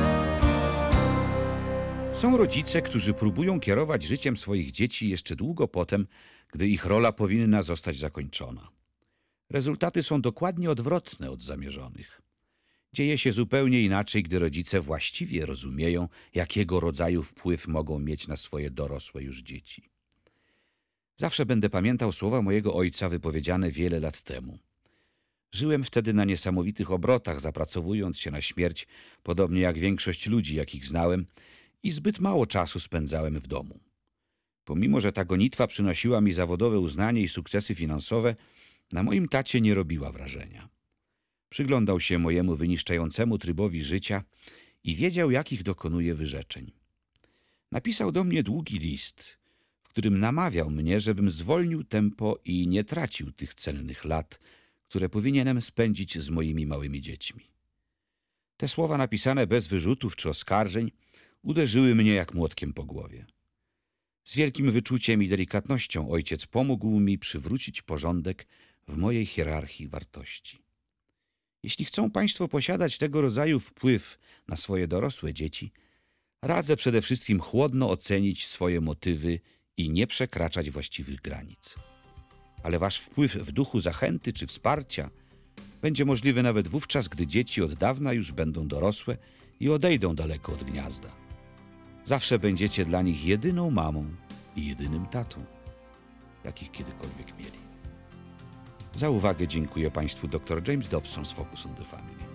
Są rodzice, którzy próbują kierować życiem swoich dzieci jeszcze długo potem, gdy ich rola powinna zostać zakończona. Rezultaty są dokładnie odwrotne od zamierzonych. Dzieje się zupełnie inaczej, gdy rodzice właściwie rozumieją, jakiego rodzaju wpływ mogą mieć na swoje dorosłe już dzieci. Zawsze będę pamiętał słowa mojego ojca wypowiedziane wiele lat temu. Żyłem wtedy na niesamowitych obrotach, zapracowując się na śmierć, podobnie jak większość ludzi, jakich znałem, i zbyt mało czasu spędzałem w domu. Pomimo że ta gonitwa przynosiła mi zawodowe uznanie i sukcesy finansowe, na moim tacie nie robiła wrażenia. Przyglądał się mojemu wyniszczającemu trybowi życia i wiedział, jakich dokonuje wyrzeczeń. Napisał do mnie długi list, w którym namawiał mnie, żebym zwolnił tempo i nie tracił tych cennych lat, które powinienem spędzić z moimi małymi dziećmi. Te słowa, napisane bez wyrzutów czy oskarżeń, uderzyły mnie jak młotkiem po głowie. Z wielkim wyczuciem i delikatnością ojciec pomógł mi przywrócić porządek w mojej hierarchii wartości. Jeśli chcą Państwo posiadać tego rodzaju wpływ na swoje dorosłe dzieci, radzę przede wszystkim chłodno ocenić swoje motywy i nie przekraczać właściwych granic. Ale Wasz wpływ w duchu zachęty czy wsparcia będzie możliwy nawet wówczas, gdy dzieci od dawna już będą dorosłe i odejdą daleko od gniazda. Zawsze będziecie dla nich jedyną mamą i jedynym tatą, jakich kiedykolwiek mieli. Za uwagę dziękuję Państwu dr James Dobson z Focus on the Family.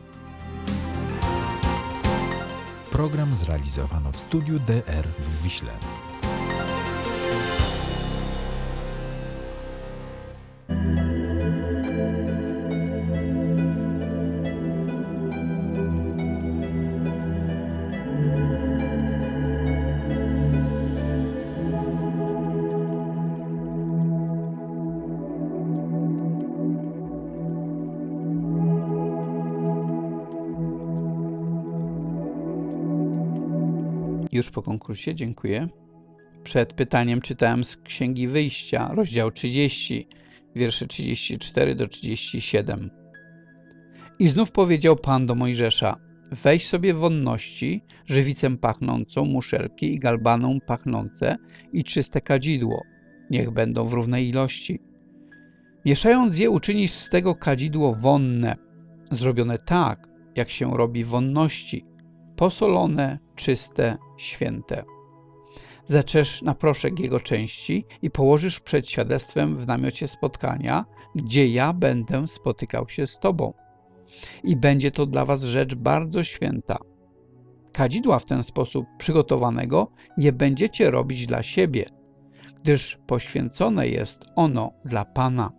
Program zrealizowano w studiu D R w Wiśle. Już po konkursie, dziękuję. Przed pytaniem czytałem z Księgi Wyjścia, rozdział trzydziesty, wiersze trzydziesty cztery do trzydziestu siedmiu. I znów powiedział Pan do Mojżesza: weź sobie wonności, żywicę pachnącą, muszelki i galbaną pachnące i czyste kadzidło. Niech będą w równej ilości. Mieszając je, uczynisz z tego kadzidło wonne, zrobione tak, jak się robi wonności, posolone, czyste, święte. Zaczesz na proszek jego części i położysz przed świadectwem w namiocie spotkania, gdzie ja będę spotykał się z tobą. I będzie to dla was rzecz bardzo święta. Kadzidła w ten sposób przygotowanego nie będziecie robić dla siebie, gdyż poświęcone jest ono dla Pana.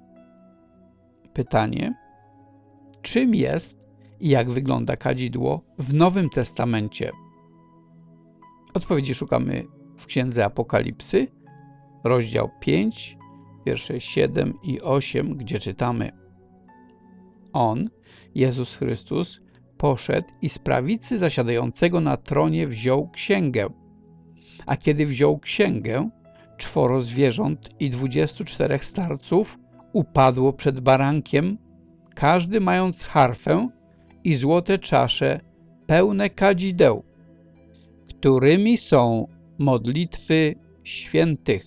Pytanie: czym jest i jak wygląda kadzidło w Nowym Testamencie? Odpowiedzi szukamy w Księdze Apokalipsy, rozdział pięć, wiersze siedem i osiem, gdzie czytamy: On, Jezus Chrystus, poszedł i z prawicy zasiadającego na tronie wziął księgę. A kiedy wziął księgę, czworo zwierząt i dwudziestu czterech starców upadło przed barankiem, każdy mając harfę i złote czasze pełne kadzideł, którymi są modlitwy świętych.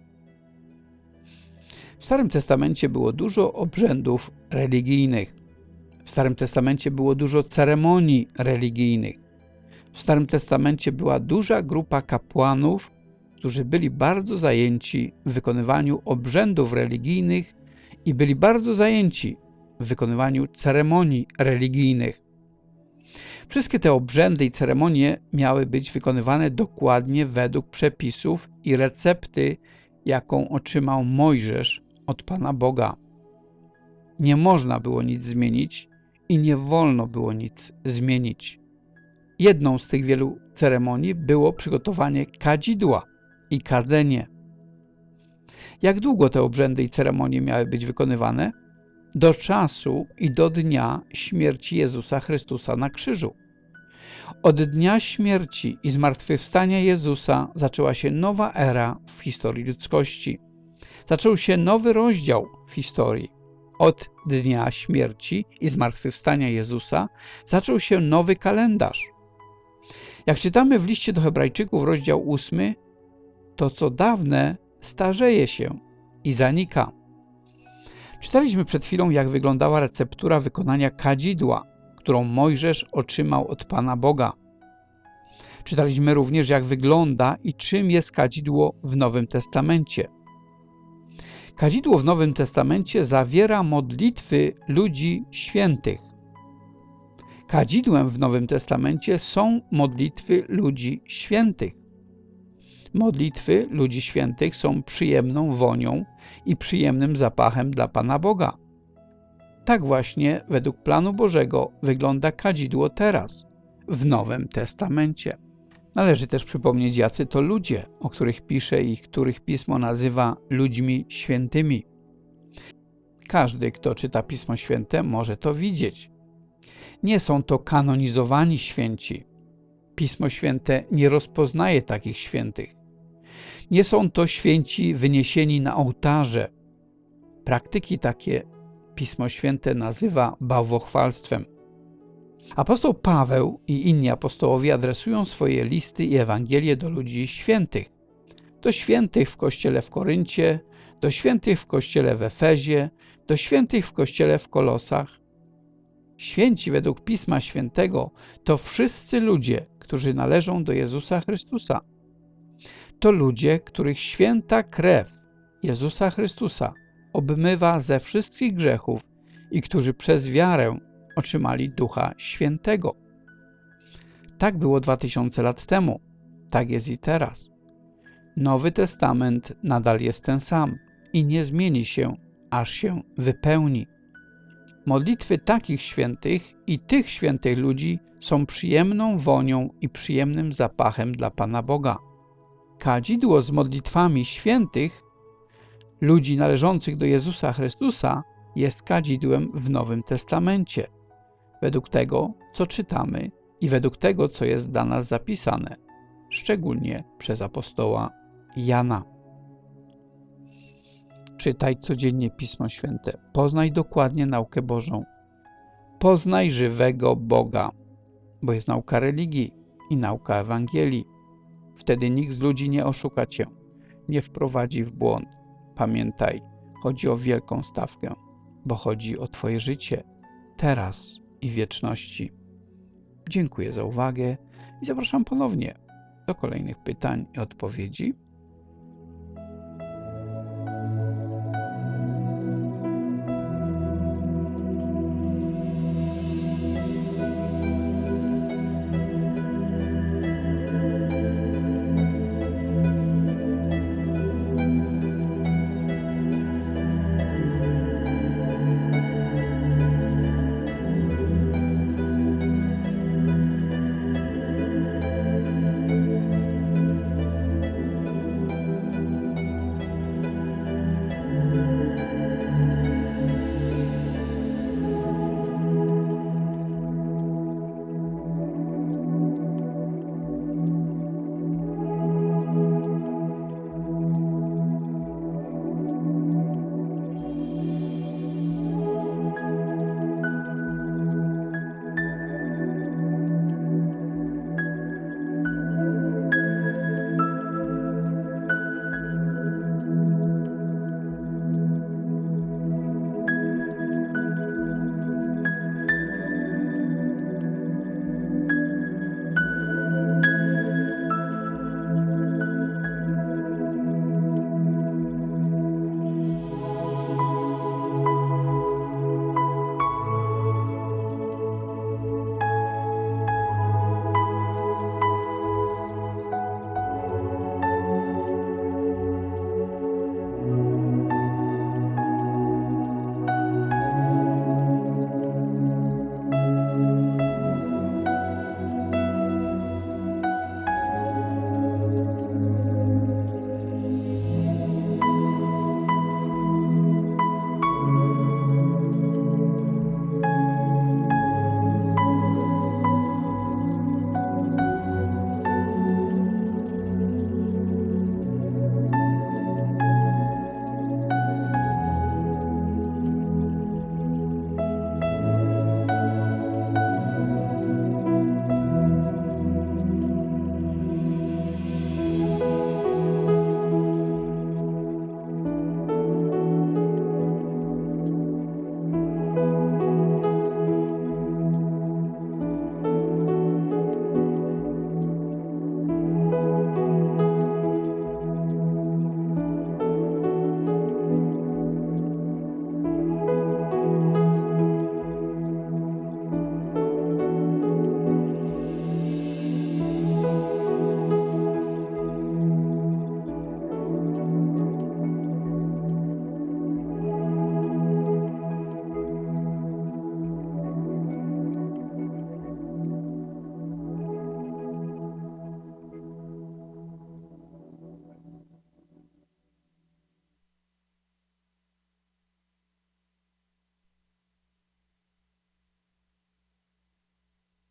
W Starym Testamencie było dużo obrzędów religijnych. W Starym Testamencie było dużo ceremonii religijnych. W Starym Testamencie była duża grupa kapłanów, którzy byli bardzo zajęci w wykonywaniu obrzędów religijnych i byli bardzo zajęci w wykonywaniu ceremonii religijnych. Wszystkie te obrzędy i ceremonie miały być wykonywane dokładnie według przepisów i recepty, jaką otrzymał Mojżesz od Pana Boga. Nie można było nic zmienić i nie wolno było nic zmienić. Jedną z tych wielu ceremonii było przygotowanie kadzidła i kadzenie. Jak długo te obrzędy i ceremonie miały być wykonywane? Do czasu i do dnia śmierci Jezusa Chrystusa na krzyżu. Od dnia śmierci i zmartwychwstania Jezusa zaczęła się nowa era w historii ludzkości. Zaczął się nowy rozdział w historii. Od dnia śmierci i zmartwychwstania Jezusa zaczął się nowy kalendarz. Jak czytamy w liście do Hebrajczyków, rozdział ósmy, to co dawne starzeje się i zanika. Czytaliśmy przed chwilą, jak wyglądała receptura wykonania kadzidła, którą Mojżesz otrzymał od Pana Boga. Czytaliśmy również, jak wygląda i czym jest kadzidło w Nowym Testamencie. Kadzidło w Nowym Testamencie zawiera modlitwy ludzi świętych. Kadzidłem w Nowym Testamencie są modlitwy ludzi świętych. Modlitwy ludzi świętych są przyjemną wonią i przyjemnym zapachem dla Pana Boga. Tak właśnie według planu Bożego wygląda kadzidło teraz, w Nowym Testamencie. Należy też przypomnieć, jacy to ludzie, o których pisze i których Pismo nazywa ludźmi świętymi. Każdy, kto czyta Pismo Święte, może to widzieć. Nie są to kanonizowani święci. Pismo Święte nie rozpoznaje takich świętych. Nie są to święci wyniesieni na ołtarze. Praktyki takie Pismo Święte nazywa bałwochwalstwem. Apostoł Paweł i inni apostołowie adresują swoje listy i Ewangelie do ludzi świętych. Do świętych w kościele w Koryncie, do świętych w kościele w Efezie, do świętych w kościele w Kolosach. Święci według Pisma Świętego to wszyscy ludzie, którzy należą do Jezusa Chrystusa. To ludzie, których święta krew Jezusa Chrystusa obmywa ze wszystkich grzechów i którzy przez wiarę otrzymali Ducha Świętego. Tak było dwa tysiące lat temu, tak jest i teraz. Nowy Testament nadal jest ten sam i nie zmieni się, aż się wypełni. Modlitwy takich świętych i tych świętych ludzi są przyjemną wonią i przyjemnym zapachem dla Pana Boga. Kadzidło z modlitwami świętych ludzi należących do Jezusa Chrystusa jest kadzidłem w Nowym Testamencie, według tego, co czytamy i według tego, co jest dla nas zapisane, szczególnie przez apostoła Jana. Czytaj codziennie Pismo Święte, poznaj dokładnie naukę Bożą, poznaj żywego Boga, bo jest nauka religii i nauka Ewangelii. Wtedy nikt z ludzi nie oszuka cię, nie wprowadzi w błąd. Pamiętaj, chodzi o wielką stawkę, bo chodzi o twoje życie, teraz i w wieczności. Dziękuję za uwagę i zapraszam ponownie do kolejnych pytań i odpowiedzi